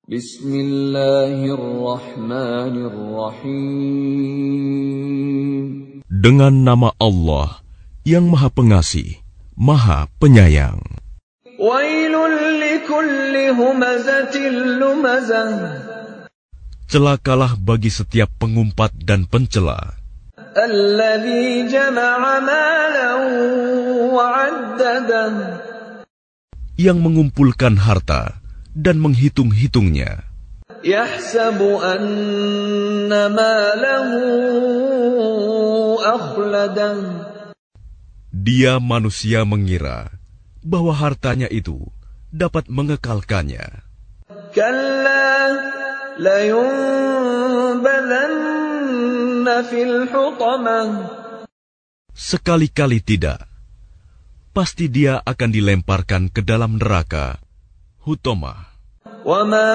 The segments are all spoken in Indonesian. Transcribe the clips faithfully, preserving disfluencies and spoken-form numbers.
Bismillahirrahmanirrahim. Dengan nama Allah yang Maha Pengasih, Maha Penyayang. Wailul likulli humazatil lumazah. Celakalah bagi setiap pengumpat dan pencela. Alladzi jama'a malan wa'addadah. Yang mengumpulkan harta dan menghitung-hitungnya. Yahsabu anna malahu akhladah. Dia manusia mengira bahwa hartanya itu dapat mengekalkannya. Kalla layunbadanna fil hutamah. Sekali-kali tidak. Pasti dia akan dilemparkan ke dalam neraka, Hutamah. Wa ma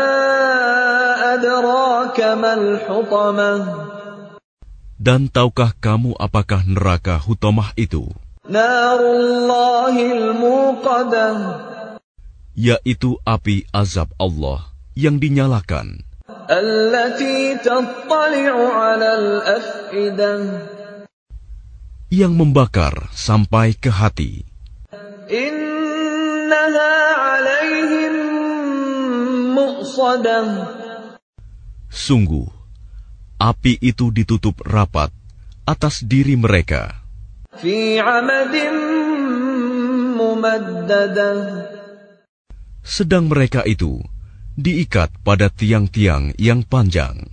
adraka mal hutamah. Dan tahukah kamu apakah neraka Hutamah itu? Narullahil muqadah. Yaitu api azab Allah yang dinyalakan. Allati tattali'u 'alal af'idah. Yang membakar sampai ke hati. Innaha 'alaihim mu'sadah. Sungguh, api itu ditutup rapat atas diri mereka. Fi 'amadin mumaddadah. Sedang mereka itu diikat pada tiang-tiang yang panjang.